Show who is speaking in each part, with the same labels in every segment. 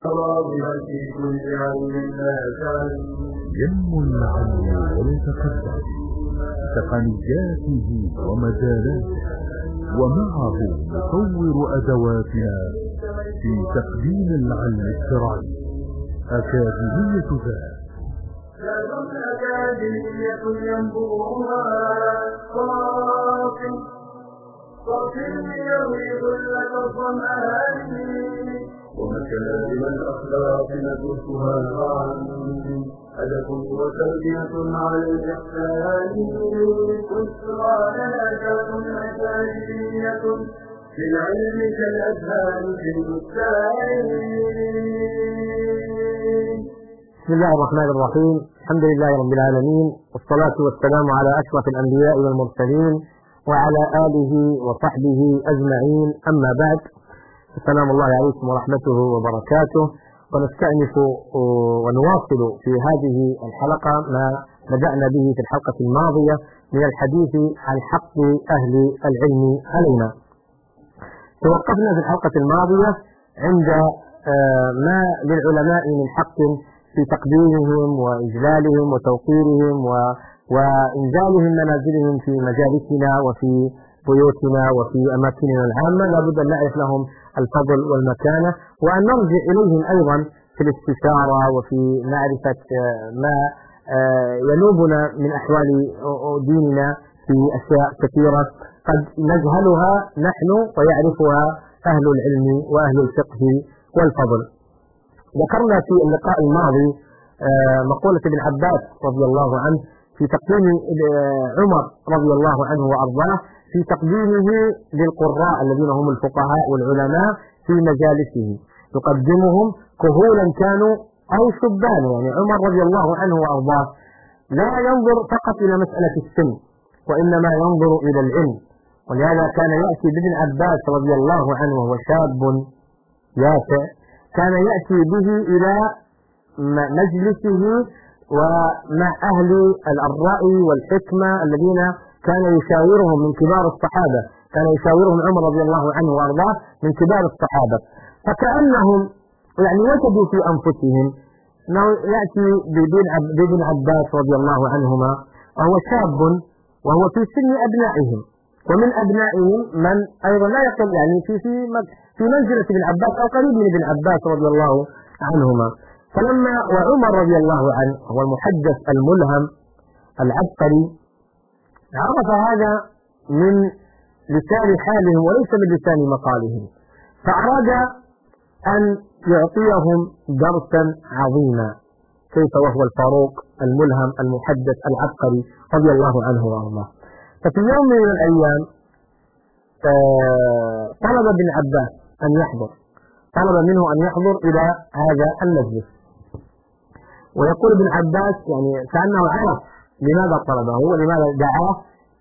Speaker 1: ينمو العلم ويتقدم بتقنياته ومجالاته، ومعه نطور أدواتنا في تقديم العلم الشرعي. أكاديمية ذات
Speaker 2: أكاديمية ينبوها صافٍ يروي ظلة الظمآن، ومكارم الأخلاق ندرسها معا، أدب وتربية على الإحسان، بشرى لنا ذات أكاديمية في العلم كالأزهار في البستان.
Speaker 3: بسم الله الرحمن الرحيم. الحمد لله رب العالمين، والصلاة والسلام على أشرف الأنبياء والمرسلين وعلى آله وصحبه أجمعين، أما بعد، السلام الله عليكم ورحمته وبركاته. ونستأنف ونواصل في هذه الحلقة ما بدأنا به في الحلقة الماضية من الحديث عن حق أهل العلم علينا. توقفنا في الحلقة الماضية عند ما للعلماء من حق في تقديمهم وإجلالهم وتوقيرهم وإنزالهم منازلهم في مجالسنا وفي بيوتنا وفي أماكننا العامة. لابد أن نعرف لهم الفضل والمكانة، وأن نرجع إليهم أيضا في الاستشارة وفي معرفة ما ينوبنا من أحوال ديننا في أشياء كثيرة قد نجهلها نحن ويعرفها أهل العلم وأهل الفقه والفضل. ذكرنا في اللقاء الماضي مقولة ابن عباس رضي الله عنه في تقديم عمر رضي الله عنه وأرضاه في تقديمه للقراء الذين هم الفقهاء والعلماء في مجالسه، يقدمهم كهولا كانوا أو شبانا. يعني عمر رضي الله عنه وأرضاه لا ينظر فقط إلى مسألة السن، وإنما ينظر إلى العلم، ولهذا كان يأتي بابن عباس رضي الله عنه وهو شاب يافع، كان يأتي به إلى مجلسه ومع أهل الرأي والحكمة الذين كان يشاورهم من كبار الصحابة، كان يشاورهم عمر رضي الله عنه وأرضاه من كبار الصحابة، فكأنهم يعني وجدوا في أنفسهم أنه يأتي بابن عباس رضي الله عنهما وهو شاب وهو في سن أبنائهم، ومن أبنائهم من أيضا لا يقل يعني في منزلة ابن عباس أو قريب من ابن عباس رضي الله عنهما. فلما وعمر رضي الله عنه هو المحدث الملهم العبقري عرف هذا من لسان حالهم وليس من لسان مقالهم، فأراد أن يعطيهم درسا عظيما، كيف وهو الفاروق الملهم المحدث العبقري رضي الله عنه وأرضاه. ففي يوم من الأيام طلب ابن عباس أن يحضر، طلب منه أن يحضر إلى هذا المجلس. ويقول ابن عباس يعني كأنه عرف لماذا طلبه ولماذا دعاه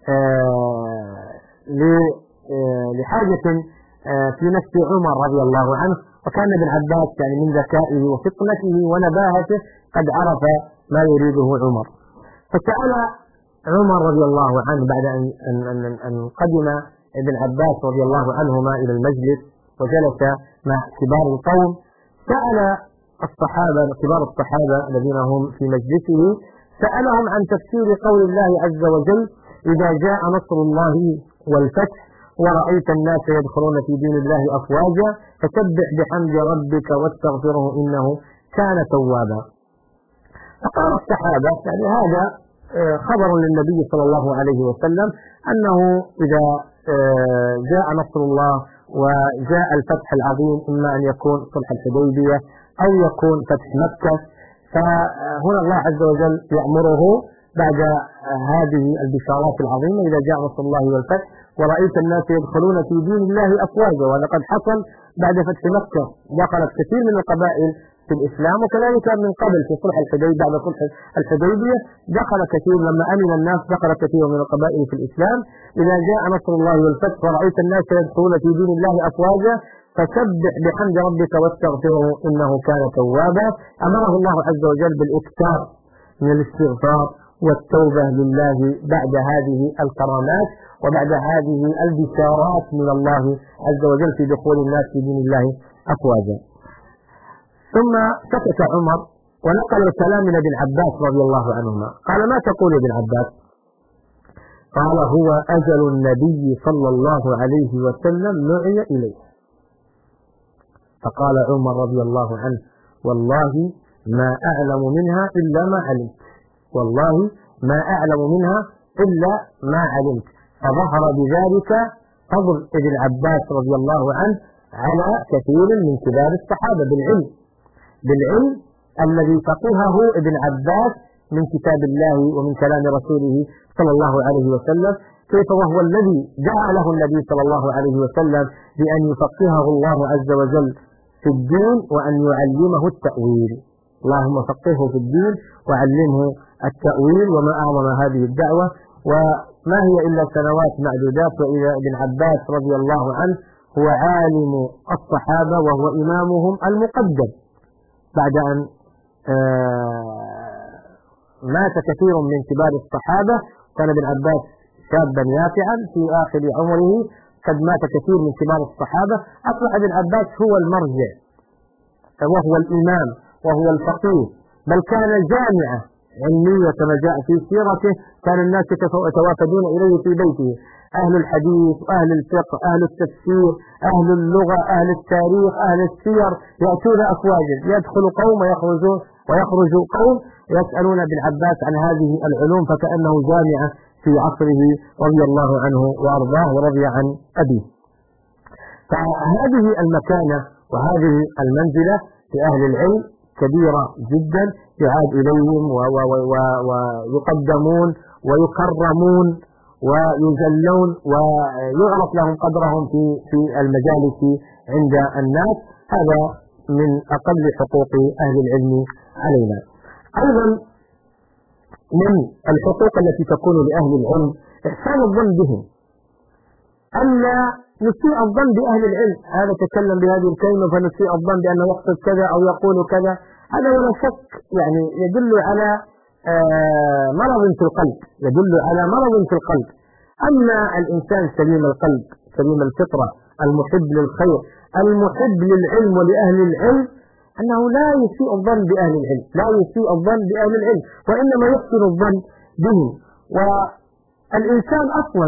Speaker 3: لحاجة في نفس عمر رضي الله عنه، وكان ابن عباس يعني من ذكائه وفطنته ونباهته قد عرف ما يريده عمر. فسأل عمر رضي الله عنه بعد أن قدم ابن عباس رضي الله عنهما إلى المجلس وجلس مع كبار القوم، سأل الصحابة كبار الصحابة الذين هم في مجلسه، سألهم عن تفسير قول الله عز وجل: إذا جاء نصر الله والفتح ورأيت الناس يدخلون في دين الله أفواجا فسبح بحمد ربك واستغفره إنه كان توابا. فقال الصحابة يعني هذا خبر للنبي صلى الله عليه وسلم أنه إذا جاء نصر الله وجاء الفتح العظيم إما أن يكون صلح الحديبية أو يكون فتح مكة، فهنا الله عز وجل يأمره بعد هذه البشارات العظيمة: إذا جاء نصر الله والفتح ورأيت الناس يدخلون في دين الله أفواجا. ولقد حصل بعد فتح مكة دخلت كثير من القبائل في الإسلام، وكذلك من قبل في صلح الحديبية بعد صلح الحديبية دخل كثير، لما أمن الناس دخل كثير من القبائل في الإسلام. إذا جاء نصر الله والفتح ورأيت الناس يدخلون في دين الله أفواجا فسبح بحمد ربك واستغفره إنه كان توابا. أمره الله عز وجل بالإكثار من الاستغفار والتوبة لله بعد هذه الكرامات وبعد هذه البشارات من الله عز وجل في دخول الناس في دين الله أفواجا. ثم سكت عمر ونقل الكلام من ابن عباس رضي الله عنهما. قال: ما تقول ابن عباس؟ قال: هو أجل النبي صلى الله عليه وسلم نعي إليه. فقال عمر رضي الله عنه: والله ما أعلم منها إلا ما علمت، والله ما أعلم منها إلا ما علمت. فظهر بذلك فضل ابن عباس رضي الله عنه على كثير من كبار الصحابة بالعلم الذي فقهه ابن عباس من كتاب الله ومن كلام رسوله صلى الله عليه وسلم، كيف وهو الذي دعا له النبي صلى الله عليه وسلم بأن يفقهه الله عز وجل في الدين وأن يعلمه التأويل. اللهم فقهه في الدين وعلمه التأويل. وما أعظم هذه الدعوة، وما هي إلا سنوات معدودات وإذا ابن عباس رضي الله عنه هو عالم الصحابة وهو إمامهم المقدم، بعد أن مات كثير من كبار الصحابة. كان ابن عباس شابا يافعا في آخر عمره، قد مات كثير من كبار الصحابة، أصبح ابن عباس هو المرجع وهو الإمام وهو الفقيه، بل كان جامعة علمية كما جاء في سيرته. كان الناس يتوافدون إليه في بيته، أهل الحديث، أهل الفقه، أهل التفسير، أهل اللغة، أهل التاريخ، أهل السير، يأتون أفواجا، يدخل قوم ويخرج قوم يسألون ابن عباس عن هذه العلوم، فكأنه جامعة في عصره رضي الله عنه وأرضاه ورضي عن أبيه. فهذه المكانة وهذه المنزلة في أهل العلم كبيرة جدا، يعاد إليهم ويقدمون ويكرمون ويجلون ويعرف لهم قدرهم في المجالس عند الناس. هذا من أقل حقوق أهل العلم علينا. أيضا من الحقوق التي تكون لأهل العلم إحسان الظن بهم، ألا نسيء الظن بأهل العلم. هذا تكلم بهذه الكلمة فنسيء الظن بأنه يقصد كذا أو يقول كذا، هذا ولا شك يعني يدل على مرض في القلب، يدل على مرض في القلب. أما الإنسان سليم القلب سليم الفطرة المحب للخير المحب للعلم ولأهل العلم، أنه لا يسيء الظن بأهل العلم، لا يسيء الظن بأهل العلم، وإنما يحسن الظن به. والإنسان أصلا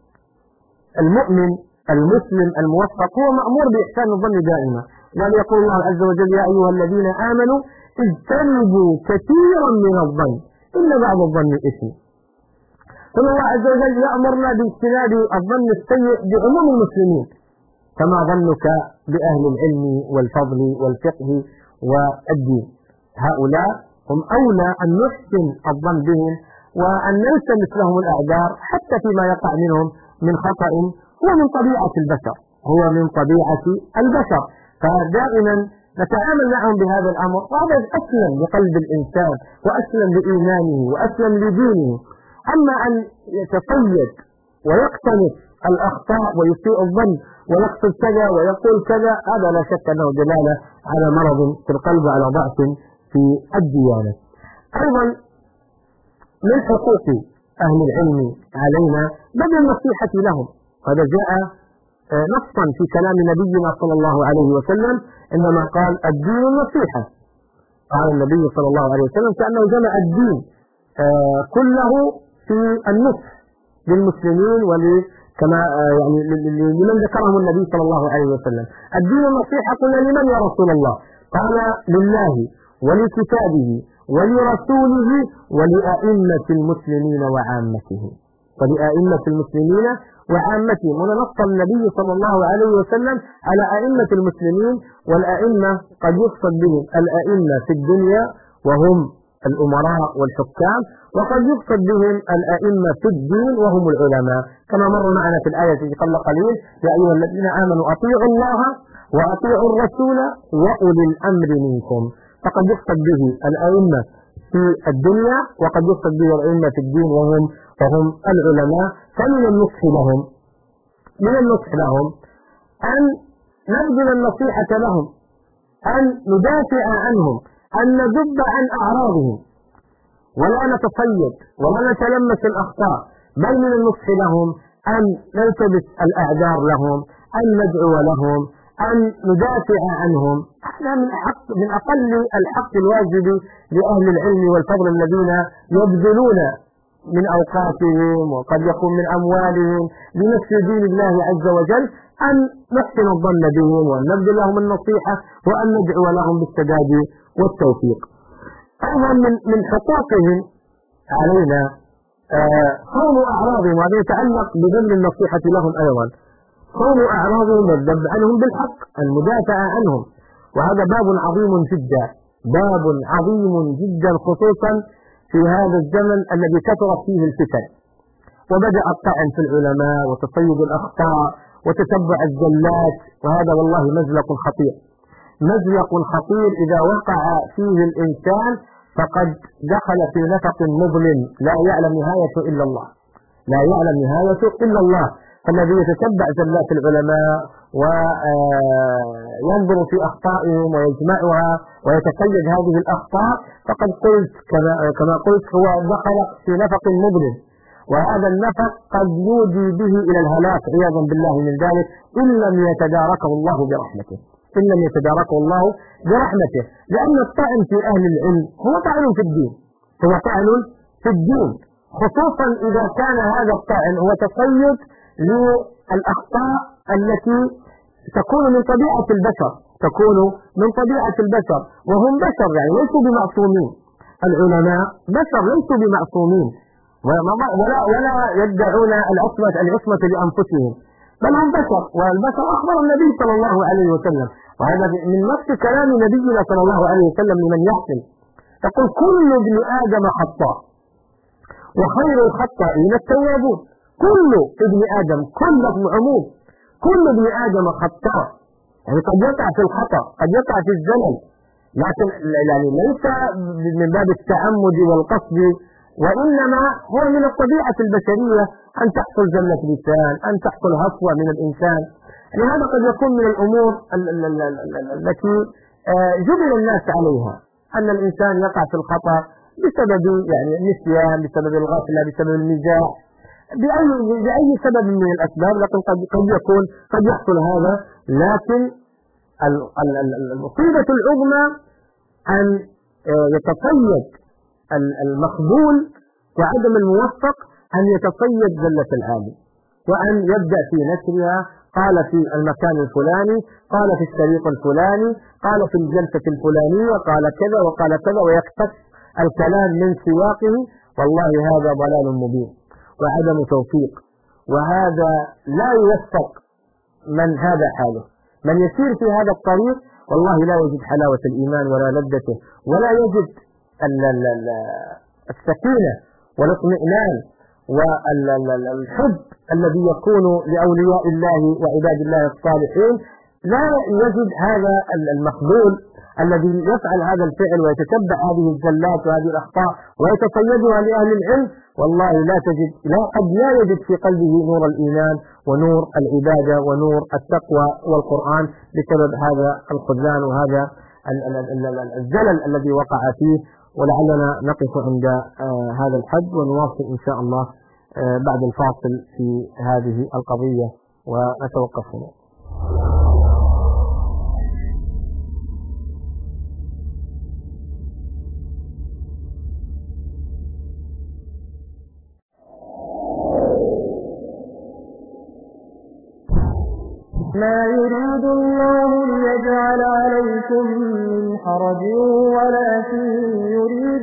Speaker 3: المؤمن المسلم الموفق هو مأمور بإحسان الظن دائما. لأن يقول الله عز وجل: يا أيها الذين آمنوا اجتنبوا كثيرا من الظن إن بعض الظن إثم. فالله عز وجل يأمرنا باجتناب الظن السيء بعموم المسلمين، فما ظنك بأهل العلم والفضل والفقه والدين؟ هؤلاء هم أولى أن نحسن الظن بهم وأن نلتمس لهم الأعذار حتى فيما يقع منهم من خطأ، هو من طبيعة البشر، هو من طبيعة البشر. فدائما نتعامل معهم بهذا الأمر، وهذا أسلم لقلب الإنسان وأسلم لإيمانه وأسلم لدينه. أما أن يتقيد ويقتنص الأخطاء ويسيء الظن ويقصد كذا ويقول كذا، هذا لا شك أنه دلالة على مرض في القلب وعلى ضعف في الديانة. أيضا من حقوق أهل العلم علينا بذل النصيحة لهم، هذا جاء نصا في كلام نبينا صلى الله عليه وسلم إنما قال: الدين النصيحة. قال النبي صلى الله عليه وسلم كأنه جمع الدين كله في النصح للمسلمين كما يعني لمن ذكرهم النبي صلى الله عليه وسلم. الدين النصيحة. قلنا: لمن يا رسول الله؟ قال: لله ولكتابه ولرسوله ولأئمة المسلمين وعامتهم، ولأئمة المسلمين وعامتهم. هنا نص النبي صلى الله عليه وسلم على أئمة المسلمين، والأئمة قد يقصد بهم الأئمة في الدنيا وهم الأمراء والحكام، وقد يقصد بهم الأئمة في الدين وهم العلماء، كما مر معنا في الآية قبل قليل: يا أيها الذين آمنوا أطيعوا الله وأطيعوا الرسول وأولي الأمر منكم. فقد يقصد به الأئمة في الدنيا وقد يقصد به الأئمة في الدين وهم العلماء. فمن النصح لهم أن نبذل النصيحة لهم، أن ندافع عنهم، أن ندب عن أعراضهم ولا نتصيد ولا نتلمس الأخطاء، بل من النصح لهم أن نلتبس الأعذار لهم، أن ندعو لهم، أن ندافع عنهم. احنا من أقل الحق الواجب لأهل العلم والفضل الذين يبذلون من أوقاتهم وقد يكون من أموالهم لنشر دين الله عز وجل أن نحسن الظن بهم وأن نبذل لهم النصيحة وأن ندعو لهم بالسداد والتوفيق. أيضا من حقوقهم علينا صون أعراضهم، وهذا يتعلق بذل النصيحة لهم أيضا. صون أعراضهم والذب عنهم بالحق، المدافعة عنهم، وهذا باب عظيم جدا، باب عظيم جدا، خصوصا في هذا الزمن الذي كثرت فيه الفتن وبدأ الطعن في العلماء وتصيد الأخطاء وتتبع الزلات، وهذا والله مزلق خطير، مزلق خطير إذا وقع فيه الإنسان فقد دخل في نفق مظلم لا يعلم نهايته إلا الله، لا يعلم نهايته إلا الله. فالذي يتتبع زلات العلماء وينظر في أخطائهم ويجمعها ويتقيد هذه الأخطاء فقد قلت كما قلت هو دخل في نفق مظلم، وهذا النفق قد يودي به إلى الهلاك عياذا بالله من ذلك إن لم يتداركه الله برحمته، إن لم يتداركه الله برحمته. لأن الطعن في أهل العلم هو طعن في الدين، هو طعن في الدين، خصوصا إذا كان هذا الطعن هو تصيد للأخطاء التي تكون من طبيعة البشر، تكون من طبيعة البشر، وهم بشر يعني ليسوا بمعصومين، العلماء بشر ليسوا بمعصومين ولا يدعون العصمة لأنفسهم، بل هم بشر، والبشر أخبر النبي صلى الله عليه وسلم، وهذا من نفس كلام نبينا صلى الله عليه وسلم لمن يحسن، يقول كل ابن آدم خطاء وخير الخطائين التوابون. كل ابن آدم، كل ابن عموم، كل ابن آدم خطاء، يعني قد يقع في الخطأ، قد يقع في الزلل، لكن يعني ليس من باب التعمد والقصد، وإنما هو من الطبيعة البشرية أن تحصل زلة لسان، أن تحصل هفوة من الإنسان. يعني هذا قد يكون من الأمور التي جبل الناس عليها، أن الإنسان يقع في الخطأ بسبب يعني النسيان، بسبب الغفلة، بسبب المزاح، بأي سبب من الأسباب، لكن قد يحصل هذا. لكن المصيبة العظمى أن يتصيد المقبول وعدم الموفق، أن يتصيد زلة العالم وأن يبدأ في نشرها، قال في المكان الفلاني، قال في الطريق الفلاني، قال في الجلسة الفلانية، قال كذا وقال كذا، ويقتص الكلام من سياقه. والله هذا ضلال مبين وعدم توفيق، وهذا لا يوفق من هذا حاله. من يسير في هذا الطريق والله لا يجد حلاوة الإيمان ولا لذته، ولا يجد السكينة والاطمئنان والحب الذي يكون لأولياء الله وعباد الله الصالحين. لا يجد هذا المقبول الذي يفعل هذا الفعل ويتتبع هذه الزلات وهذه الأخطاء ويتصيدها لأهل العلم، والله قد لا يجد في قلبه نور الإيمان ونور العبادة ونور التقوى والقرآن بسبب هذا الخذلان وهذا الزلل الذي وقع فيه. ولعلنا نقف عند هذا الحد ونواصل إن شاء الله بعد الفاصل في هذه القضية، ونتوقف هنا.
Speaker 2: ما يريد الله ليجعل عليكم من حرج ولكن يريد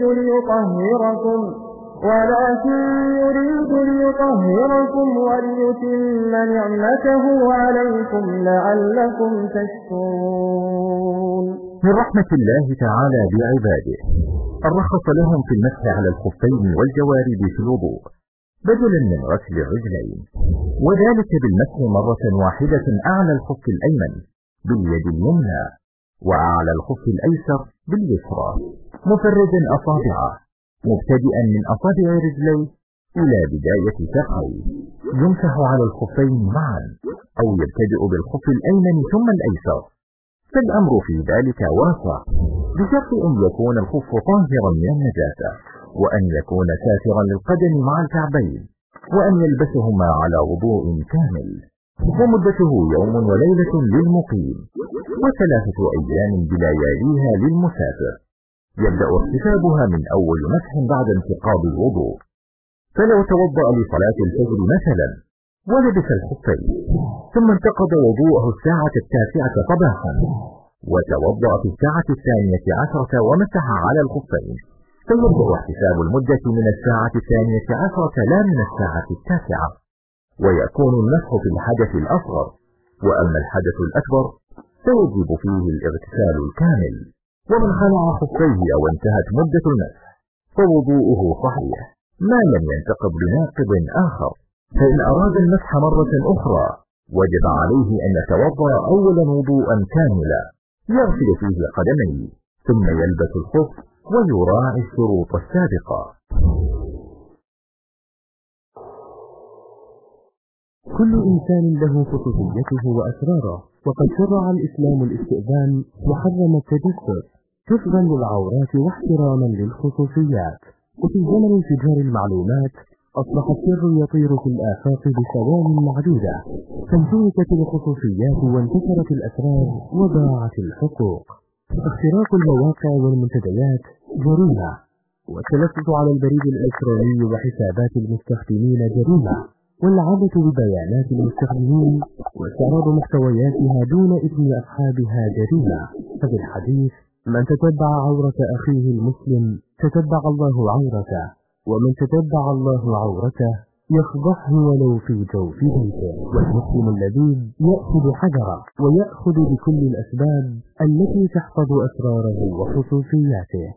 Speaker 2: ليطهركم وليتم نعمته عليكم لعلكم تشكرون.
Speaker 1: من رحمة الله تعالى بعباده الرخص لهم في المسح على الخفين والجوارب في الوضوء بدلا من غسل الرجلين، وذلك بالمسح مرة واحدة أعلى الخف الأيمن باليد اليمنى وأعلى الخف الأيسر باليسرى، مفردا أصابعه مبتدئا من أصابع رجليه إلى بداية ساقيه، يمسح على الخفين معا أو يبتدئ بالخف الأيمن ثم الأيسر، فالأمر في ذلك واسع بشرط أن يكون الخف طاهرا من النجاسة، وأن يكون ساترا للقدم مع الكعبين، وأن يلبسهما على وضوء كامل، ومدته يوم وليلة للمقيم، و3 أيام بلياليها للمسافر. يبدأ احتسابها من أول مسح بعد انتقاض الوضوء. فلو توضأ لصلاة الفجر مثلا ولبس الخفين، ثم انتقض وضوءه الساعة 9 صباحا، وتوضأ في الساعة 12 ومسح على الخفين، فيبدأ احتساب المدة من الساعة 12 لا من الساعة 9، ويكون المسح في الحدث الأصغر. وأما الحدث الأكبر فيجب فيه الاغتسال الكامل. ومن خلع خفيه أو انتهت مدة المسح فوضوءه صحيح ما لم ينتقض بناقض آخر. فإن أراد المسح مرة أخرى وجب عليه أن يتوضأ أولا وضوءا كاملا يغسل فيه قدميه، ثم يلبس الخف ويراعي الشروط السابقة.
Speaker 4: كل إنسان له خصوصيته وأسراره، وقد شرع الإسلام الاستئذان وحرم التجسس حفظا للعورات واحتراما للخصوصيات. وفي زمن انفجار المعلومات أصبح السر يطير في الآفاق بثوان معدودة، فانتهكت الخصوصيات وانتشرت الأسرار وضاعت الحقوق. اختراق المواقع والمنتديات جريمة، والتلفظ على البريد الإلكتروني وحسابات المستخدمين جريمة، والعبث ببيانات المستخدمين واستعراض محتوياتها دون إذن أصحابها جريمة. ففي الحديث: من تتبع عورة أخيه المسلم تتبع الله عورته، ومن تتبع الله عورته يفضحه ولو في جوف بيته. والمسلم اللذيذ يأخذ حذره ويأخذ بكل الأسباب التي تحفظ أسراره وخصوصياته.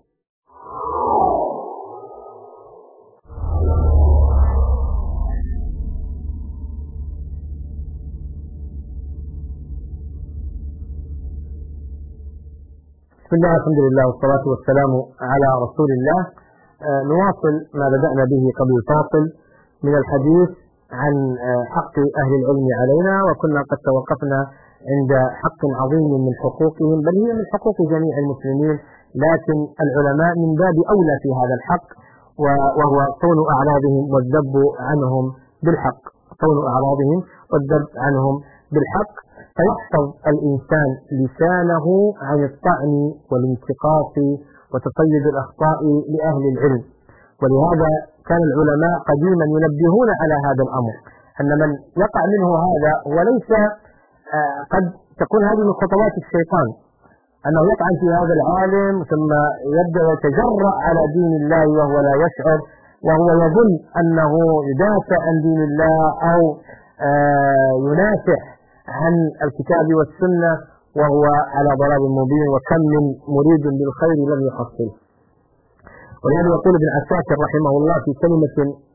Speaker 3: بسم الله، الحمد لله، والصلاة والسلام على رسول الله. نواصل ما بدأنا به قبل الفاصل من الحديث عن حق أهل العلم علينا، وكنا قد توقفنا عند حق عظيم من حقوقهم، بل هي من حقوق جميع المسلمين، لكن العلماء من باب أولى في هذا الحق، وهو صون أعراضهم والذب عنهم بالحق. صون أعراضهم والذب عنهم بالحق، فيحفظ الإنسان لسانه عن الطعن والانتقاص وتصيد الأخطاء لأهل العلم. ولهذا كان العلماء قديما ينبهون على هذا الأمر، أن من يقع منه هذا وليس قد تكون هذه من خطوات الشيطان، أنه يطعن في هذا العالم ثم يبدأ يتجرأ على دين الله وهو لا يشعر، وهو يظن أنه يدافع عن دين الله أو ينافح عن الكتاب والسنة وهو على ضلال مبين، وكم من مريد بالخير لم يحصله. ولهذا يقول ابن عساكر رحمه الله في كلمة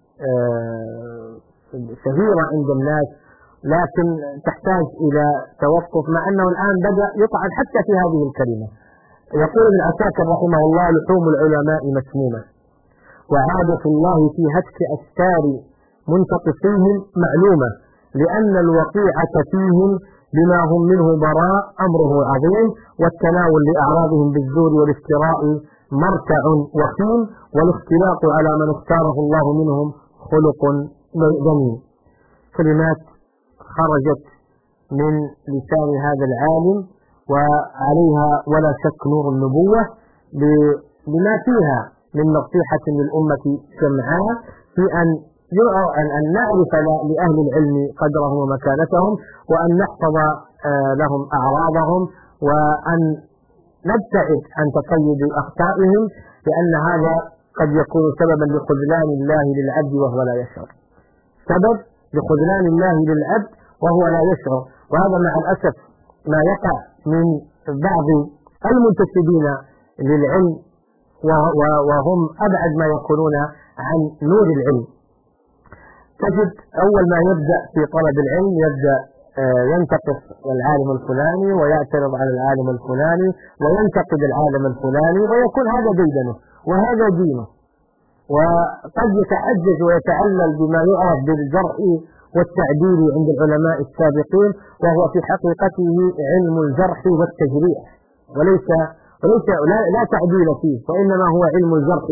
Speaker 3: شهيرة عند الناس لكن تحتاج إلى توقف، مع أنه الآن بدأ يطعن حتى في هذه الكلمة. يقول ابن عساكر رحمه الله: لحوم العلماء مسمومة، وعادة الله في هتك أستار منتقصيهم معلومة، لأن الوقيعة فيهم بما هم منه براء أمره عظيم، والتناول لأعراضهم بالزور والافتراء مرتع وخيم، والاختلاق على من اختاره الله منهم خلق ذميم. كلمات خرجت من لسان هذا العالم وعليها ولا شك نور النبوة بما فيها من نصيحة للأمة جمعاء في أن نعرف لأهل العلم قدرهم ومكانتهم، وأن نحفظ لهم أعراضهم، وأن نبتعد عن تقيد أخطائهم، لأن هذا قد يكون سببا لخذلان الله للعبد وهو لا يشعر. سبب لخذلان الله للعبد وهو لا يشعر. وهذا مع الأسف ما يقع من بعض المنتسبين للعلم، وهم أبعد ما يكونون عن نور العلم. تجد أول ما يبدأ في طلب العلم يبدأ ينتقص العالم الفلاني ويعترض على العالم الفلاني وينتقد العالم الفلاني، ويكون هذا ديدنه وهذا دينه، وقد يتحجج ويتعلل بما يعرف بالجرح والتعديل عند العلماء السابقين، وهو في حقيقته علم الجرح والتجريح، وليس لا تعديل فيه، وإنما هو علم الجرح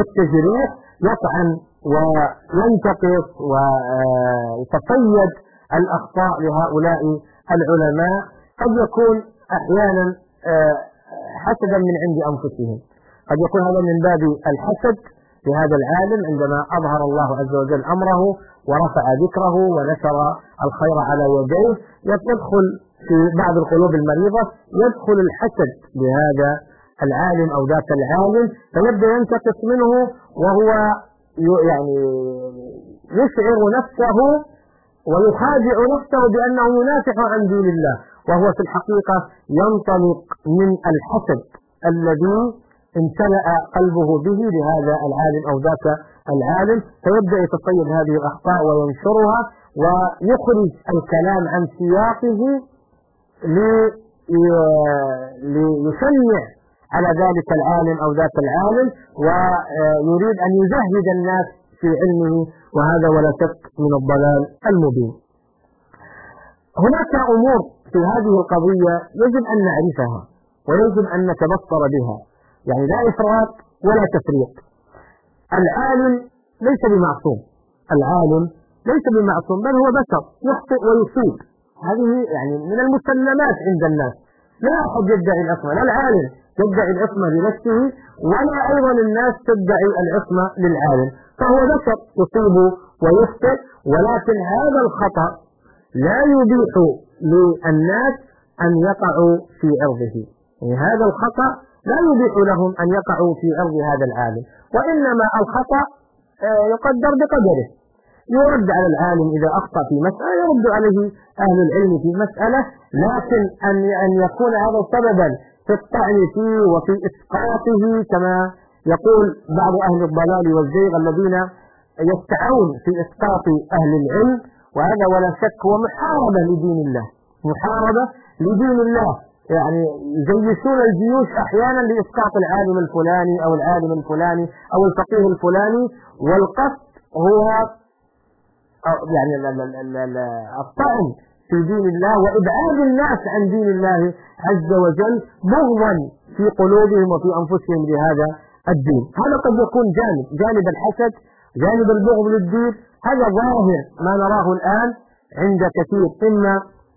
Speaker 3: والتجريح. يطعن وينتقص ويتصيد الأخطاء لهؤلاء العلماء قد يكون أحيانا حسدا من عند أنفسهم، قد يكون هذا من باب الحسد لهذا العالم عندما أظهر الله عز وجل أمره ورفع ذكره ونشر الخير على يديه. يدخل في بعض القلوب المريضة يدخل الحسد لهذا العالم أو ذاك العالم، فيبدأ ينتقص منه وهو يعني يشعر نفسه ويخادع نفسه بأنه ينافح عن دين الله، وهو في الحقيقة ينطلق من الحسد الذي امتلأ قلبه به لهذا العالم أو ذاك العالم، فيبدأ يتصيد هذه الأخطاء وينشرها ويخرج الكلام عن سياقه ليشنع على ذلك العالم أو ذاك العالم، ويريد أن يزهد الناس في علمه، وهذا ولا شك من الضلال المبين. هناك أمور في هذه القضية يجب أن نعرفها ويجب أن نتبصر بها، يعني لا إفراط ولا تفريط. العالم ليس بمعصوم، العالم ليس بمعصوم، بل هو بشر يخطئ ويصيب، هذه يعني من المسلمات عند الناس. لا أحد يدعي العصمة، لا العالم يدعي العصمة لنفسه ولا أيضا الناس تدعي العصمة للعالم، فهو بشر يصيب ويخطئ، ولكن هذا الخطأ لا يبيح للناس أن يقعوا في عرضه، يعني هذا الخطأ لا يبيح لهم أن يقعوا في عرض هذا العالم، وإنما الخطأ يقدر بقدره، يرد على العالم إذا أخطأ في مسألة، يرد عليه أهل العلم في مسألة، لكن أن يكون هذا سببا في الطعن فيه وفي إسقاطه كما يقول بعض أهل الضلال والزيغ الذين يسعون في إسقاط أهل العلم، وهذا ولا شك هو محاربة لدين الله، محاربة لدين الله، يعني يجيشون الجيوش أحيانا لإسقاط العالم الفلاني أو العالم الفلاني أو الفقيه الفلاني، والقصد هو يعني الطعن في دين الله وإبعاد الناس عن دين الله عز وجل بغضا في قلوبهم وفي أنفسهم لهذا الدين. هذا قد يكون جانب الحسد، جانب البغض للدين، هذا ظاهر ما نراه الآن عند كثير إما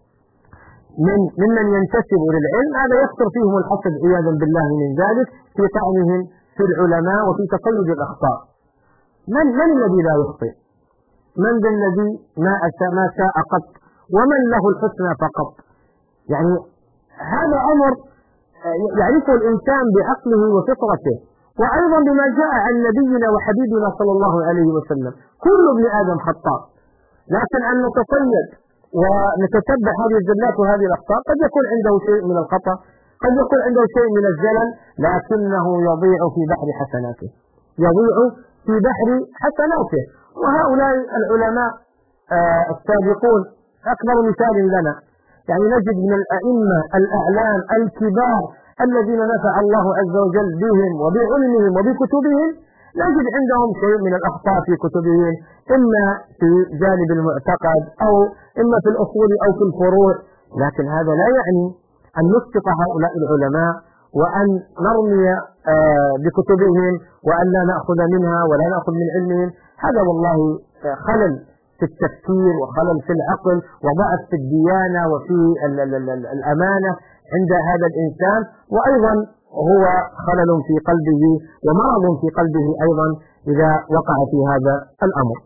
Speaker 3: ممن ينتسب للعلم، هذا يكثر فيهم الحسد عياذا بالله من ذلك في طعنهم في العلماء وفي تصيد الأخطاء. من الذي لا يخطئ؟ من ذا الذي ما شاء قط ومن له الحسنى فقط؟ يعني هذا أمر يعرفه الإنسان بعقله وفطرته، وأيضا بما جاء عن نبينا وحبيبنا صلى الله عليه وسلم، كل ابن آدم خطاء، لكن أن نتصيد ونتتبع هذه الزلات وهذه الأخطاء قد يكون عنده شيء من الخطأ، قد يكون عنده شيء من الزلل، لكنه يضيع في بحر حسناته، يضيع في بحر حسناته. وهؤلاء العلماء السابقون أكبر مثال لنا، يعني نجد من الأئمة الأعلام الكبار الذين نفع الله عز وجل بهم وبعلمهم وبكتبهم، نجد عندهم شيء من الأخطاء في كتبهم، إما في جانب المعتقد أو إما في الأصول أو في الفروع، لكن هذا لا يعني أن نسقط هؤلاء العلماء وأن نرمي بكتبهم وأن لا نأخذ منها ولا نأخذ من علمهم. هذا والله خلل في التفكير وخلل في العقل وضعف في الديانة وفي الأمانة عند هذا الإنسان، وأيضا هو خلل في قلبه ومرض في قلبه أيضا إذا وقع في هذا الأمر.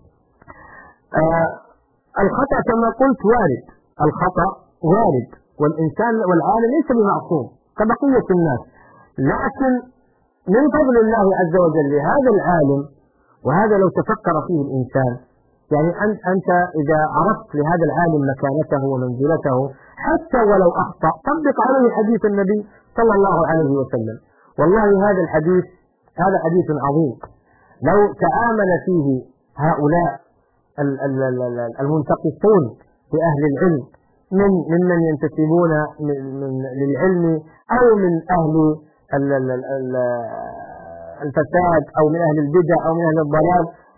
Speaker 3: الخطأ كما قلت وارد، الخطأ وارد، والإنسان والعالم ليس بمعصوم كبقية الناس، لكن من فضل الله عز وجل لهذا العالم، وهذا لو تفكر فيه الإنسان، يعني أنت إذا عرفت لهذا العالم مكانته ومنزلته حتى ولو أخطأ طبق عليه حديث النبي صلى الله عليه وسلم، والله هذا الحديث هذا حديث عظيم لو تعامل فيه هؤلاء المنتقصون في أهل العلم ممن ينتسبون للعلم أو من أهل الفساد أو من أهل البدع أو من أهل الضلال،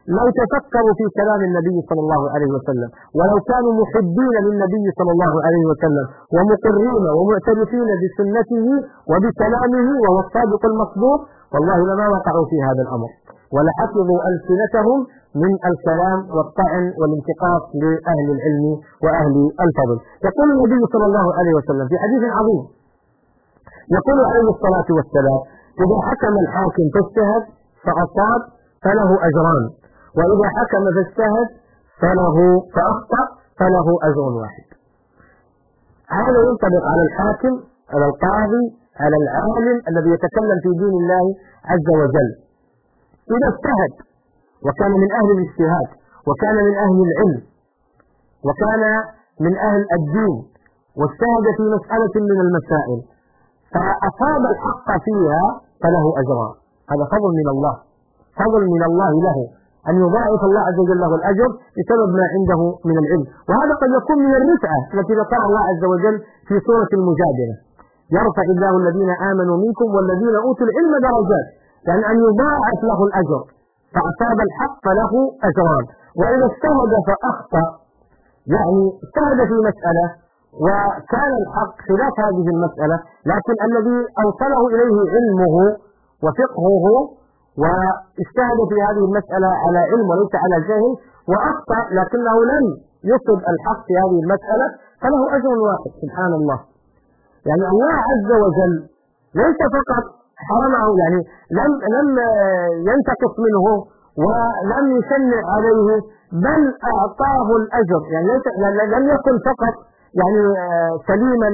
Speaker 3: لو تفكروا في كلام النبي صلى الله عليه وسلم، ولو كانوا محبين للنبي صلى الله عليه وسلم ومقرين ومعترفين بسنته وبكلامه وهو الصادق المصدوق، والله لما وقعوا في هذا الأمر ولحفظوا ألسنتهم من الكلام والطعن والانتقاص لأهل العلم وأهل الفضل. يقول النبي صلى الله عليه وسلم في حديث عظيم، يقول عليه الصلاة والسلام: إذا حكم الحاكم فاجتهد فأصاب فله أجران، وإذا حكم فاجتهد فأخطأ فله أجر واحد. هذا ينطبق على الحاكم، على القاضي، على العالم الذي يتكلم في دين الله عز وجل. إذا اجتهد وكان من أهل الاجتهاد وكان من أهل العلم وكان من أهل الدين واجتهد في مسألة من المسائل فأصاب الحق فيها فله أجران. هذا فضل من الله، فضل من الله له أن يضاعف الله عز وجل له الأجر بسبب ما عنده من العلم. وهذا قد يكون من الرفعة التي ذكرها الله عز وجل في سورة المجادلة: يرفع الله الذين آمنوا منكم والذين أوتوا العلم درجات، يعني أن يضاعف له الأجر. فأصاب الحق فله أجران. وإذا اجتهد فأخطأ، يعني اجتهد في مسألة وكان الحق خلاف هذه المسألة، لكن الذي أوصله إليه علمه وفقهه واجتهد في هذه المسألة على علم وليس على جهل وأخطأ لكنه لم يصب الحق في هذه المسألة فله أجر واحد. سبحان الله. يعني الله عز وجل ليس فقط حرمه، يعني لم ينتقص منه ولم يشنع عليه، بل أعطاه الأجر. يعني لم يكن فقط يعني سليما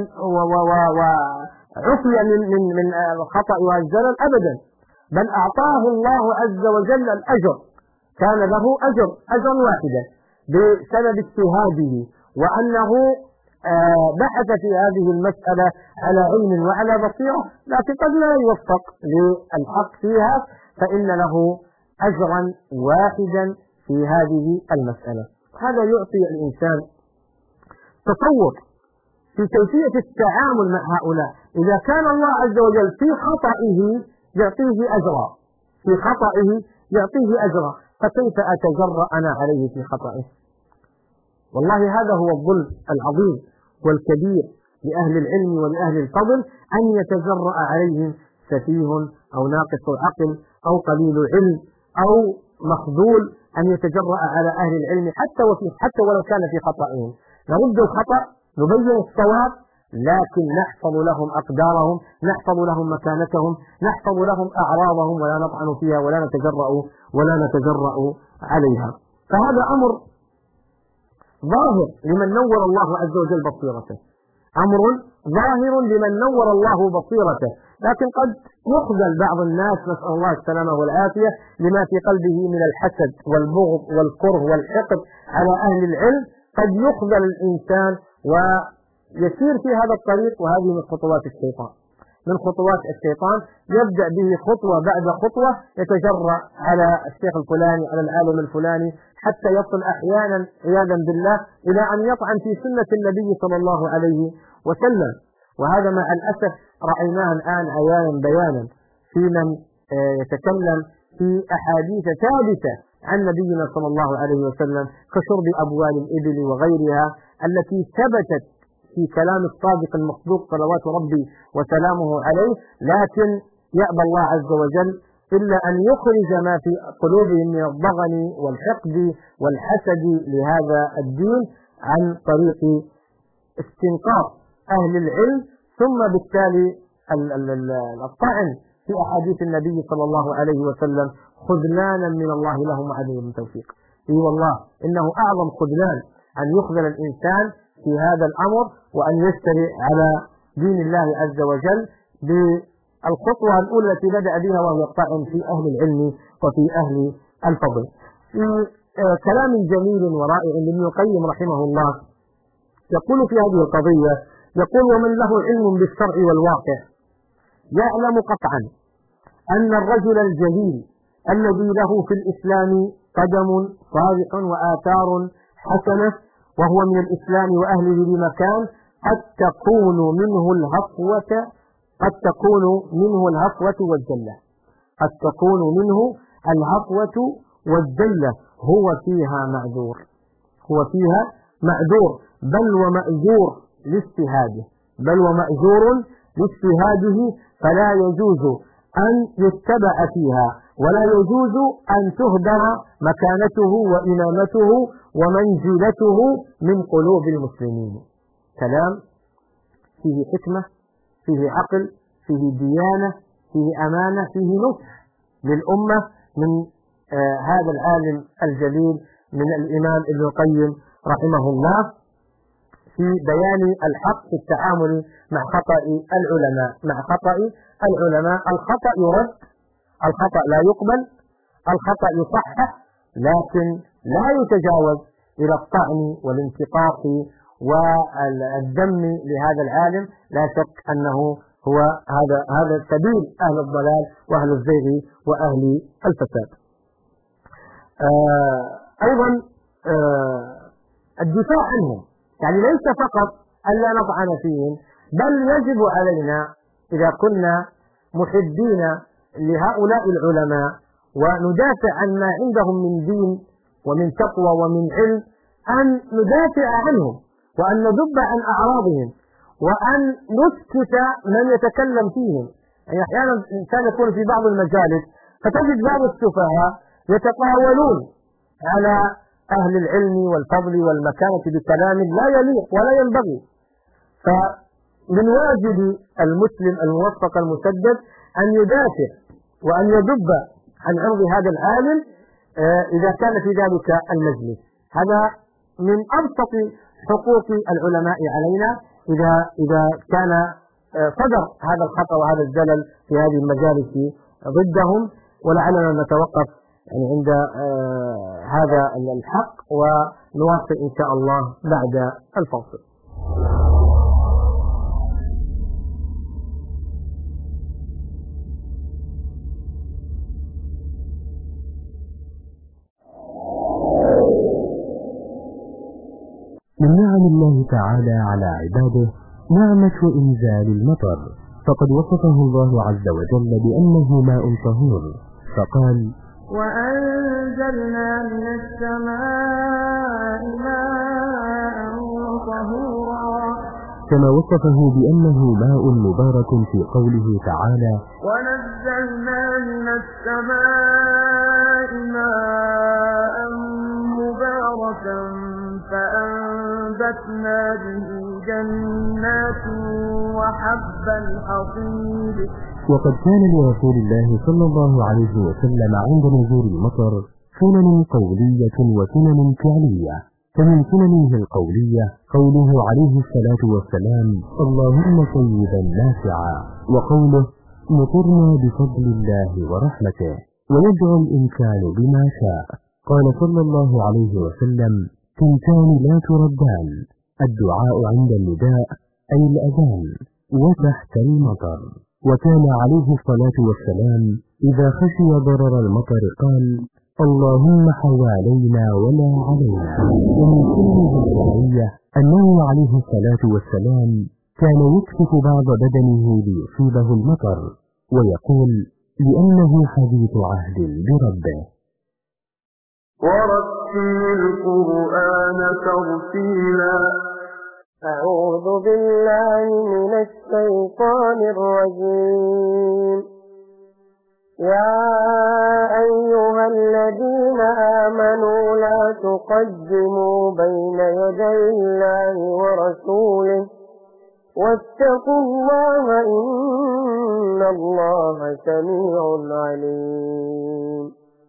Speaker 3: وعفيا من الخطأ والزلل أبدا، بل أعطاه الله عز وجل الأجر، كان له أجر واحدا بسبب اجتهاده وأنه بحث في هذه المسألة على علم وعلى بصيرة، لكن قد لا يوفق للحق فيها فإن له أجرا واحدا في هذه المسألة. هذا يعطي الإنسان تصور في كيفية التعامل مع هؤلاء. إذا كان الله عز وجل في خطئه يعطيه أجرا، في خطئه يعطيه أجرا، فكيف أتجرأ أنا عليه في خطئه؟ والله هذا هو الظلم العظيم والكبير لأهل العلم ولأهل الفضل، أن يتجرأ عليهم سفيه أو ناقص عقل أو قليل علم أو مخذول، أن يتجرأ على أهل العلم حتى ولو كان في خطئهم. نرد الخطأ، نبين الصواب، لكن نحفظ لهم أقدارهم، نحفظ لهم مكانتهم، نحفظ لهم أعراضهم، ولا نطعن فيها ولا نتجرأ عليها. فهذا أمر ظاهر لمن نور الله عز وجل بصيرته، أمر ظاهر لمن نور الله بصيرته، لكن قد يخذل بعض الناس، نسأل الله السلامة والعافية، لما في قلبه من الحسد والبغض والكره والحقد على أهل العلم. قد يخذل الإنسان ويسير في هذا الطريق، وهذه من خطوات الشيطان، من خطوات الشيطان. يبدأ به خطوة بعد خطوة، يتجرأ على الشيخ الفلاني، على العالم الفلاني، حتى يصل أحيانا عياذا بالله إلى أن يطعن في سنة النبي صلى الله عليه وسلم. وهذا مع الأسف رأيناه الآن عيانا بيانا في من يتكلم في أحاديث ثابتة عن نبينا صلى الله عليه وسلم كشرب أبوال الإبل وغيرها التي ثبتت في كلام الصادق المصدوق صلوات ربي وسلامه عليه، لكن يأبى الله عز وجل إلا أن يخرج ما في قلوبهم من الضغن والحقد والحسد لهذا الدين عن طريق استنقاص أهل العلم، ثم بالتالي الطعن في أحاديث النبي صلى الله عليه وسلم خذلانا من الله لهم وعدم التوفيق. إي والله إنه أعظم خذلان أن يخذل الإنسان في هذا الأمر، وأن يشتري على دين الله عز وجل بالخطوة الأولى التي بدأ بها، وهو الطعن في أهل العلم وفي أهل الفضل. في كلام جميل ورائع لابن القيم رحمه الله يقول في هذه القضية، يقول: ومن له علم بالشرع والواقع يعلم قطعا أن الرجل الجليل الذي له في الإسلام قدم صادق وآثار حسنة وهو من الإسلام وأهله بمكان، قد تكون منه الهفوة والجلة، قد تكون منه الهفوة والزلة هو فيها معذور، هو فيها معذور بل ومأجور لاجتهاده، بل ومأجور لاجتهاده، فلا يجوز أن يتبع فيها، ولا يجوز أن تهدر مكانته وإمامته ومنزلته من قلوب المسلمين. كلام فيه حكمة، فيه عقل، فيه ديانة، فيه أمانة، فيه نصح للأمة من هذا العالم الجليل من الإمام ابن القيم رحمه الله في بيان الحق في التعامل مع خطأ العلماء، الخطأ يرد، الخطأ لا يقبل، الخطأ يصحح، لكن لا يتجاوز إلى الطعن والانتقاص والذم لهذا العالم. لا شك أنه هو هذا سبيل أهل الضلال وأهل الزيغ وأهل الفساد. أيضا الدفاع عنهم، يعني ليس فقط ألا نطعن فيهم، بل يجب علينا إذا كنا محبين لهؤلاء العلماء وندافع عن ما عندهم من دين ومن تقوى ومن علم أن ندافع عنهم، وأن ندب عن أعراضهم، وأن نسكت من يتكلم فيهم. يعني أحيانا الإنسان يكون في بعض المجالس فتجد بعض السفهاء يتطاولون على أهل العلم والفضل والمكانة بكلام لا يليق ولا ينبغي. فمن واجب المسلم الموفق المسدد أن يدافع وأن يدب عن عرض هذا العالم إذا كان في ذلك المجلس. هذا من أبسط حقوق العلماء علينا إذا كان صدر هذا الخطأ وهذا الزلل في هذه المجالس ضدهم. ولعلنا نتوقف يعني عند هذا الحق ونواصل إن شاء الله بعد الفاصل.
Speaker 4: من نعم الله تعالى على عباده نعمة إنزال المطر، فقد وصفه الله عز وجل بأنه ماء طهور، فقال:
Speaker 2: وأنزلنا من السماء ماء طهورا،
Speaker 4: كما وصفه بأنه ماء مبارك في قوله تعالى:
Speaker 2: ونزلنا من السماء ماء مباركا فأنبتنا به جنات وحب الحصيد.
Speaker 4: وقد كان لرسول الله صلى الله عليه وسلم عند نزول المطر سنن قولية وسنن فعلية. فمن سننه القولية قوله عليه الصلاة والسلام: اللهم طيبا نافعا، وقوله: مطرنا بفضل الله ورحمته. ويدعو الإنسان بما شاء. قال صلى الله عليه وسلم: كنتان لا تردان، الدعاء عند النداء أي الأذان، وتحت المطر. وكان عليه الصلاة والسلام إذا خشي ضرر المطر قال: اللهم حوالينا ولا علينا. ومن سنه الشرعية أنه عليه الصلاة والسلام كان يكشف بعض بدنه ليصيبه المطر، ويقول: لأنه حديث عهد بربه.
Speaker 2: ورتل القرآن ترتيلا.
Speaker 5: أعوذ بالله من الشيطان الرجيم. يا أيها الذين آمنوا لا تقدموا بين يدي الله ورسوله واتقوا الله إن الله سميع عليم.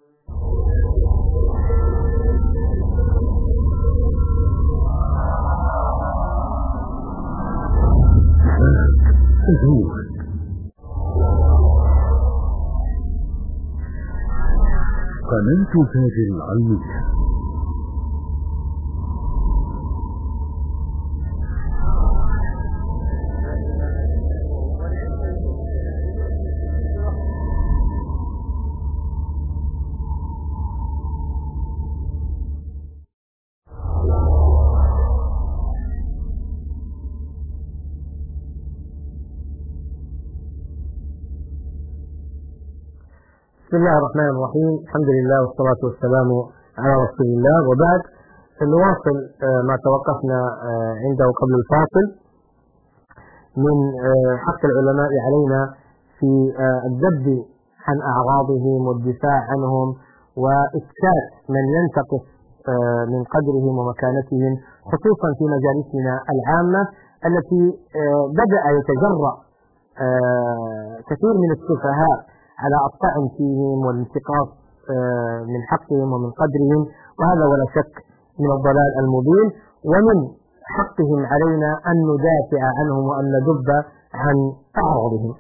Speaker 4: قناة فاجر العلمية.
Speaker 3: بسم الله الرحمن الرحيم. الحمد لله والصلاة والسلام على رسول الله، وبعد نواصل ما توقفنا عنده قبل الفاصل من حق العلماء علينا في الذب عن أعراضهم والدفاع عنهم وإسكات من ينتقص من قدرهم ومكانتهم، خصوصا في مجالسنا العامة التي بدأ يتجرأ كثير من السفهاء على الطعن فيهم والانتقاص من حقهم ومن قدرهم، وهذا ولا شك من الضلال المبين، ومن حقهم علينا أن ندافع عنهم وأن ندب عن أعراضهم.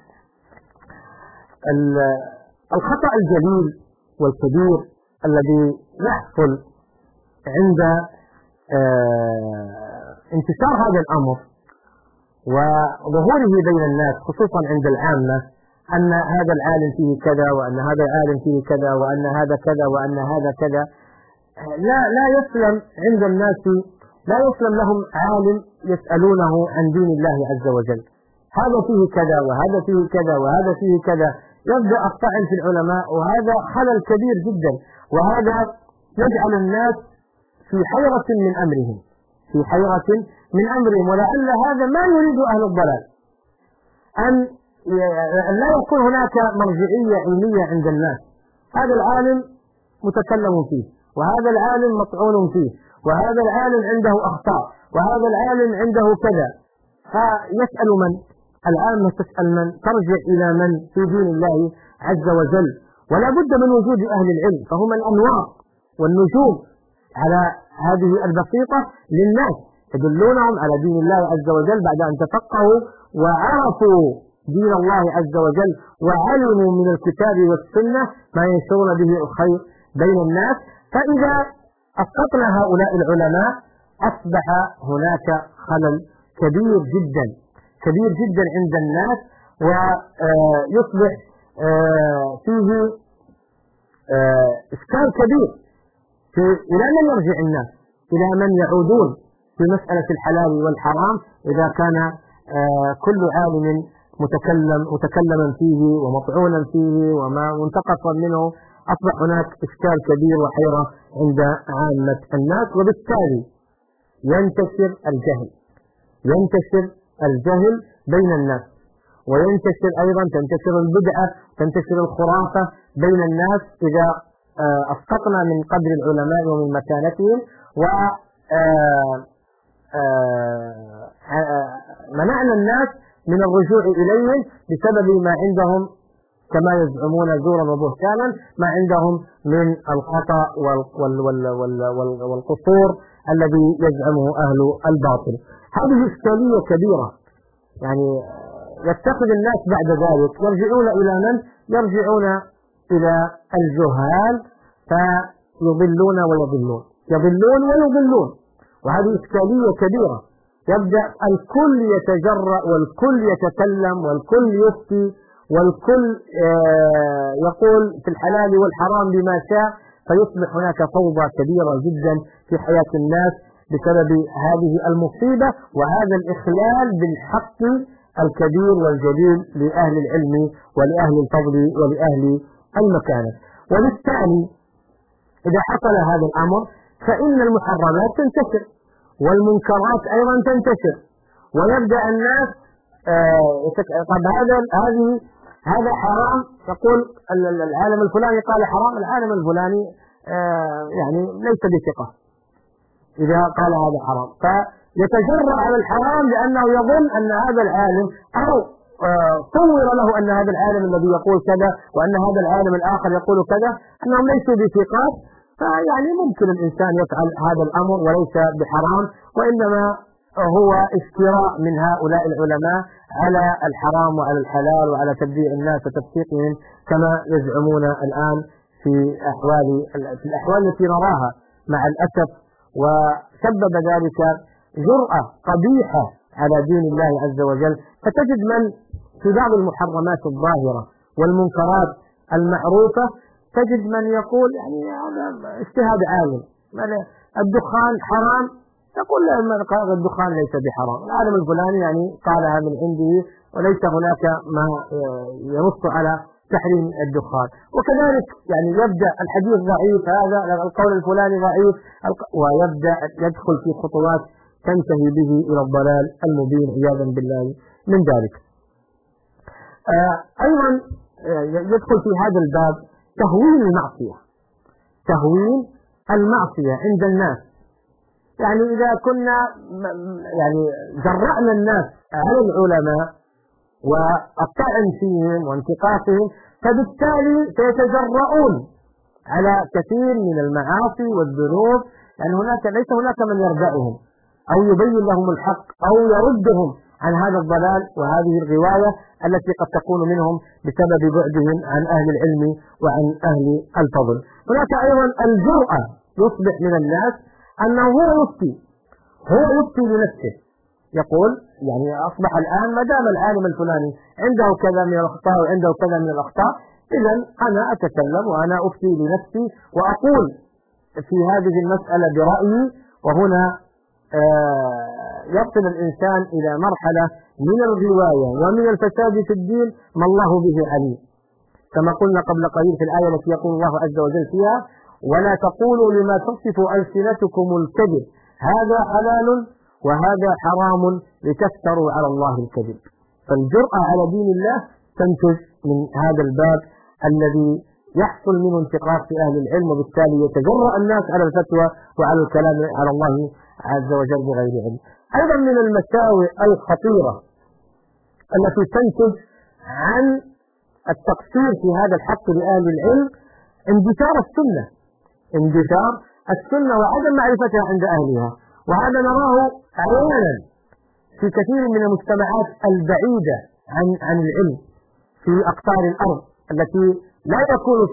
Speaker 3: الخطأ الجليل والكبير الذي يحصل عند انتشار هذا الأمر وظهوره بين الناس خصوصا عند العامة، أن هذا العالم فيه كذا، وأن هذا العالم فيه كذا، وأن هذا كذا، وأن هذا كذا، لا يسلم عند الناس، لا يسلم لهم عالم يسألونه عن دين الله عز وجل. هذا فيه كذا، وهذا فيه كذا، وهذا فيه كذا، يبدأ الطعن في العلماء، وهذا خلل كبير جدا، وهذا يجعل الناس في حيرة من أمرهم، في حيرة من أمرهم. ولعل هذا ما يريد أهل الضلال، أن لا يكون هناك مرجعية علمية عند الناس. هذا العالم متكلم فيه، وهذا العالم مطعون فيه، وهذا العالم عنده أخطاء، وهذا العالم عنده كذا، فيسأل من؟ العامة تسأل من؟ ترجع إلى من في دين الله عز وجل. ولا بد من وجود أهل العلم، فهم الأنوار والنجوم على هذه البسيطة للناس، يدلونهم على دين الله عز وجل بعد أن تفقهوا وعرفوا دين الله عز وجل وعلموا من الكتاب والسنة ما ينشرون به الخير بين الناس. فإذا أسقطنا هؤلاء العلماء أصبح هناك خلل كبير جدا كبير جدا عند الناس، ويصبح فيه إشكال كبير إلى من يرجع الناس، إلى من يعودون في مسألة الحلال والحرام إذا كان كل عالم متكلما فيه ومطعونا فيه وما منتقصا منه. أصبح هناك إشكال كبير وحيرة عند عامة الناس، وبالتالي ينتشر الجهل بين الناس، وينتشر أيضا تنتشر البدعة، تنتشر الخرافة بين الناس إذا أسقطنا من قدر العلماء ومن مكانتهم ومنعنا الناس من الرجوع إليهم بسبب ما عندهم كما يزعمون زورا وبهتانا، ما عندهم من الخطأ والقصور الذي يزعمه أهل الباطل. هذه إشكالية كبيرة، يعني يتخذ الناس بعد ذلك يرجعون إلى من؟ يرجعون إلى الجهال فيضلون ويضلون، وهذه إشكالية كبيرة. يبدأ الكل يتجرأ والكل يتكلم والكل يفتي والكل يقول في الحلال والحرام بما شاء، فيصبح هناك فوضى كبيرة جدا في حياة الناس بسبب هذه المصيبة وهذا الإخلال بالحق الكبير والجليل لأهل العلم ولأهل الفضل ولأهل المكانة. وبالتالي إذا حصل هذا الأمر فإن المحرمات تنتشر والمنكرات أيضا تنتشر، ويبدأ الناس طب هذا حرام، يقول العالم الفلاني قال حرام، العالم الفلاني يعني ليس بثقة إذا قال هذا حرام، فيتجرأ على الحرام لأنه يظن أن هذا العالم أو صور له أن هذا العالم الذي يقول كذا وأن هذا العالم الآخر يقول كذا أنهم ليسوا بثقات، فيعني ممكن الإنسان يفعل هذا الأمر وليس بحرام، وإنما هو افتراء من هؤلاء العلماء على الحرام وعلى الحلال وعلى تبديع الناس وتفسيقهم كما يزعمون الآن في الأحوال التي نراها مع الأسف. وسبب ذلك جرأة قبيحة على دين الله عز وجل، فتجد من في بعض المحرمات الظاهرة والمنكرات المعروفة تجد من يقول يعني هذا اجتهاد عالم، الدخان حرام، يقول الدخان ليس بحرام، العالم الفلاني يعني قالها من عنده وليس هناك ما ينص على تحريم الدخان. وكذلك يعني يبدأ الحديث ضعيف، هذا القول الفلاني ضعيف، ويبدأ يدخل في خطوات تنتهي به إلى الضلال المبين عياذا بالله من ذلك. أيضا يدخل في هذا الباب تهوين المعصية، تهوين المعصية عند الناس. يعني إذا كنا يعني جرأنا الناس على العلماء والطعن فيهم وانتقاصهم، فبالتالي سيتجرؤون على كثير من المعاصي والذنوب، لأن ليس هناك من يردعهم أو يبين لهم الحق أو يردهم عن هذا الضلال وهذه الغواية التي قد تكون منهم بسبب بعدهم عن أهل العلم وعن أهل الفضل. هناك أيضا الجرأة، يصبح من الناس أنه هو يفتي لنفسه، يقول يعني أصبح الآن ما دام العالم الفلاني عنده كذا من الأخطاء وعنده كذا من الأخطاء، إذا أنا أتكلم وأنا أفتي لنفسي وأقول في هذه المسألة برأيي. وهنا يصل الإنسان إلى مرحلة من الغواية ومن الفساد في الدين ما الله به عليم، كما قلنا قبل قليل في الآية التي يقول الله عز وجل فيها: ولا تقولوا لما تصف ألسنتكم الكذب هذا حلال وهذا حرام لتفتروا على الله الكذب. فالجرأة على دين الله تنتج من هذا الباب الذي يحصل منه انتقاص في أهل العلم، وبالتالي يتجرأ الناس على الفتوى وعلى الكلام على الله عز وجل بغير علم. أيضا من المساوئ الخطيرة التي تنتج عن التقصير في هذا الحق لأهل العلم اندثار السنة وعدم معرفتها عند أهلها، وهذا نراه عيانا في كثير من المجتمعات البعيدة عن العلم في أقطار الأرض التي لا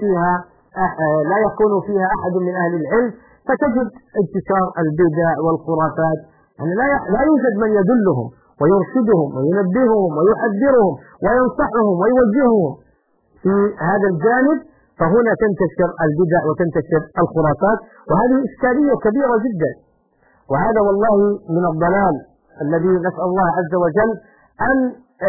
Speaker 3: يكون فيها أحد من أهل العلم، فتجد انتشار البدع والخرافات. يعني لا يوجد من يدلهم ويرشدهم وينبههم ويحذرهم وينصحهم ويوجههم في هذا الجانب، فهنا تنتشر البدع وتنتشر الخرافات، وهذه إشكالية كبيرة جدا. وهذا والله من الضلال الذي نسأل الله عز وجل أن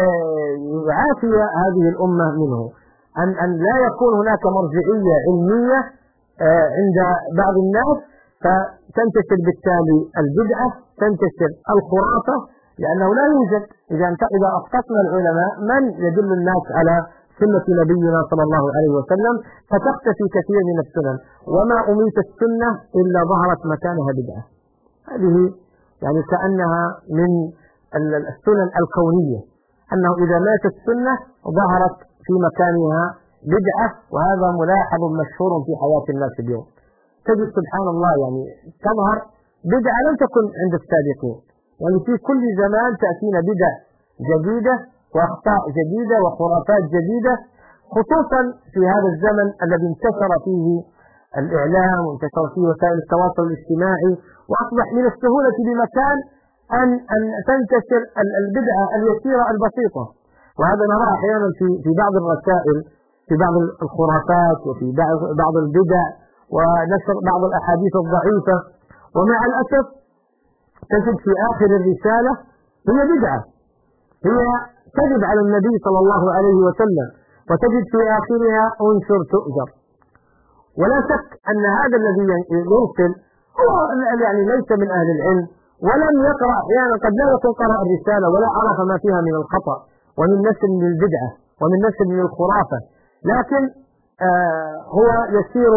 Speaker 3: يعافي هذه الأمة منه، أن لا يكون هناك مرجعية علمية عند بعض الناس، فتنتشر بالتالي البدعة، تنتشر الخرافة، لأنه لا يوجد إذا أسقطنا العلماء من يدل الناس على سنة نبينا صلى الله عليه وسلم، فتختفي كثير من السنن، وما أميت السنة إلا ظهرت مكانها بدعة. هذه يعني كأنها من السنن الكونية، أنه إذا ماتت السنة ظهرت في مكانها بدعة، وهذا ملاحظ مشهور في حياة الناس اليوم. تجد سبحان الله يعني تظهر بدعة لم تكن عند السابقين، يعني في كل زمان تأتينا بدع جديدة وأخطاء جديدة وخرافات جديدة، خصوصا في هذا الزمن الذي انتشر فيه الإعلام وانتشر فيه وسائل التواصل الاجتماعي، وأصبح من السهولة بمكان أن تنتشر البدعة اليسيرة البسيطة. وهذا نراه أحيانا في بعض الرسائل، في بعض الخرافات، وفي بعض البدع، ونشر بعض الأحاديث الضعيفة، ومع الأسف تجد في آخر الرسالة هي بدعة، هي كذب على النبي صلى الله عليه وسلم، وتجد في آخرها انشر تؤجر. ولا شك أن هذا الذي يرسل هو يعني ليس من أهل العلم، ولم يقرأ، أحيانا قد لا يكون قرأ الرسالة ولا عرف ما فيها من الخطأ ومن نشر من البدعة ومن نشر من الخرافة، لكن هو يسير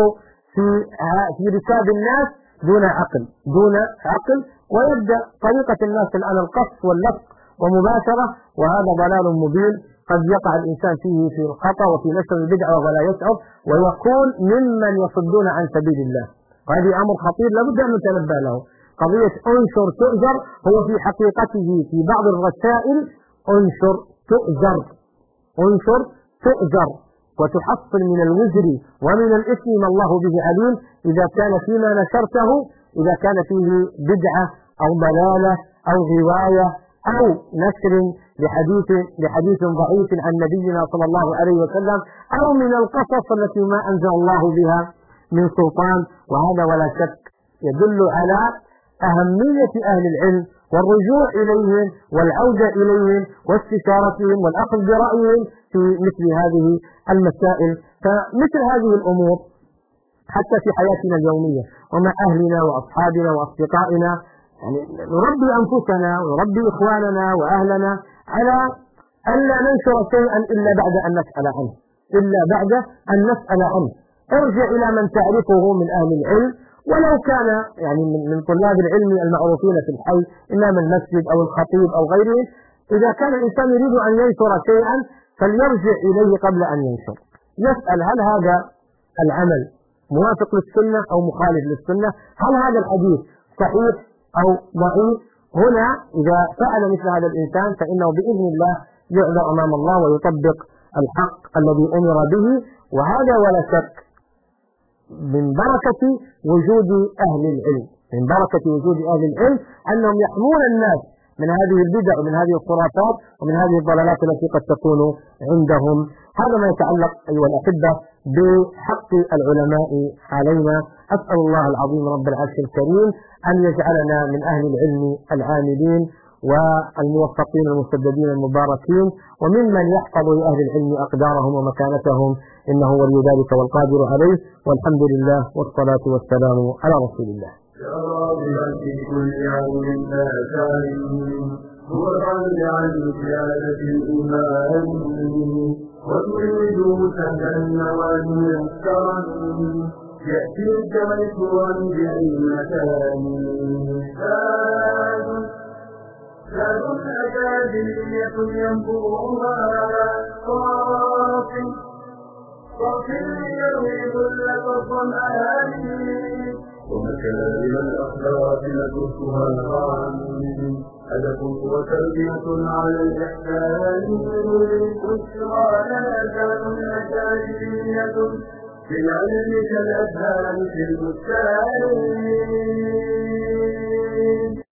Speaker 3: في ركاب الناس دون عقل، ويبدأ طريقة الناس الآن القص واللصق ومباشرة، وهذا ضلال مبين قد يقع الإنسان فيه في الخطأ وفي نشر البدعة ولا يشعر، ويكون ممن يصدون عن سبيل الله. وهذه أمر خطير لابد أن نتنبه له. قضية انشر تؤجر هو في حقيقته في بعض الرسائل انشر تؤجر وتحصل من الوزر ومن الإثم ما الله به عليم، إذا كان فيما نشرته إذا كان فيه بدعة أو ضلالة أو غواية أو نشر لحديث ضعيف عن نبينا صلى الله عليه وسلم، أو من القصص التي ما أنزل الله بها من سلطان. وهذا ولا شك يدل على أهمية أهل العلم والرجوع إليهم والعودة إليهم واستشارتهم والأخذ برأيهم في مثل هذه المسائل. فمثل هذه الأمور حتى في حياتنا اليومية ومع أهلنا وأصحابنا وأصدقائنا، يعني نربي أنفسنا ونربي إخواننا وأهلنا على أن لا ننشر شيئا إلا بعد أن نسأل عنه، ارجع إلى من تعرفه من أهل العلم، ولو كان يعني من طلاب العلم المعروفين في الحي، إمام المسجد أو الخطيب أو غيره. إذا كان الإنسان يريد أن ينشر شيئا فليرجع إليه قبل أن ينشر، يسأل هل هذا العمل موافق للسنة أو مخالف للسنة، هل هذا الحديث صحيح أو ضعيف. هنا إذا فعل مثل هذا الإنسان فإنه بإذن الله يعذر أمام الله ويطبق الحق الذي أمر به. وهذا ولا شك من بركة وجود أهل العلم، أنهم يحمون الناس من هذه البدع ومن هذه الخرافات ومن هذه الضلالات التي قد تكون عندهم. هذا ما يتعلق أيها الأحبة بحق العلماء علينا. أسأل الله العظيم رب العرش الكريم أن يجعلنا من أهل العلم العاملين والموفقين المسددين المباركين، وممن يحفظ لأهل العلم أقدارهم ومكانتهم، إنه ولي ذلك والقادر عليه. والحمد لله والصلاة والسلام على رسول الله.
Speaker 2: يا راضيا في كل يوم لا تعلم هو الرد عن زيادة الإيمان، وتريد سهلا وميسرا يأتيك ميسورا بأي مكان. زاد أكاديمية ينبوها صافي يروي كل الظمآن، ومكارم الأخلاق نكفها الغاني، أدب وتربية على الإحسان. بشرى لنا أكاديمية في العلم كالأزهار في البستان.